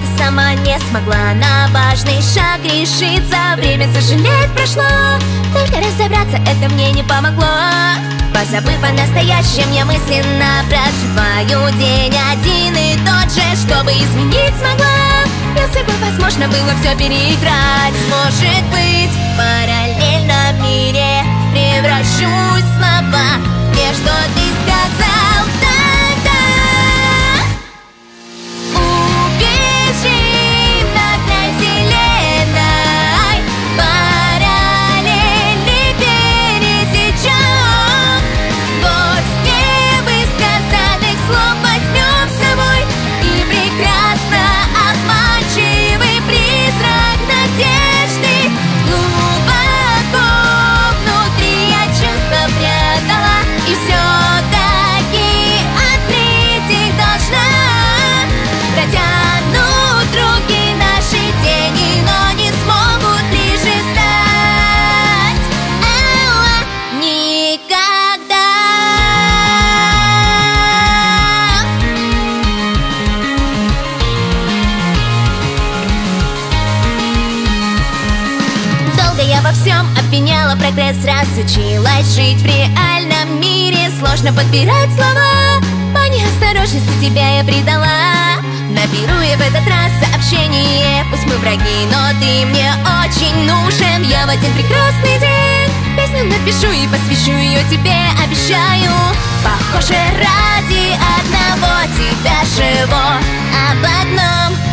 сама не смогла на важный шаг решиться. Время сожалеть прошло, только разобраться это мне не помогло. Позабыв о настоящем, я мысленно проживаю день один и тот же. Чтобы изменить смогла, я с собой возможно было все переиграть. Может быть, в параллельном мире превращусь снова в те, что ты сказал тогда. Убежим на край вселенной, параллели пересечем. Дождь невысказанных слов возьмем с собой, и прекрасно обманчивый призрак надежды глубоко внутри я чувство прятала, и все-таки открыть их должна. Протянут руки наши тени, но не смогут ближе стать. Никогда. Долго я во всем обвиняла прогресс, разучилась жить в реальном мире. Сложно подбирать слова, по неосторожности тебя я предала. Наберу я в этот раз сообщение, пусть мы враги, но ты мне очень нужен. Я в один прекрасный день песню напишу и посвящу ее тебе, обещаю. Похоже, ради одного тебя живу, об одном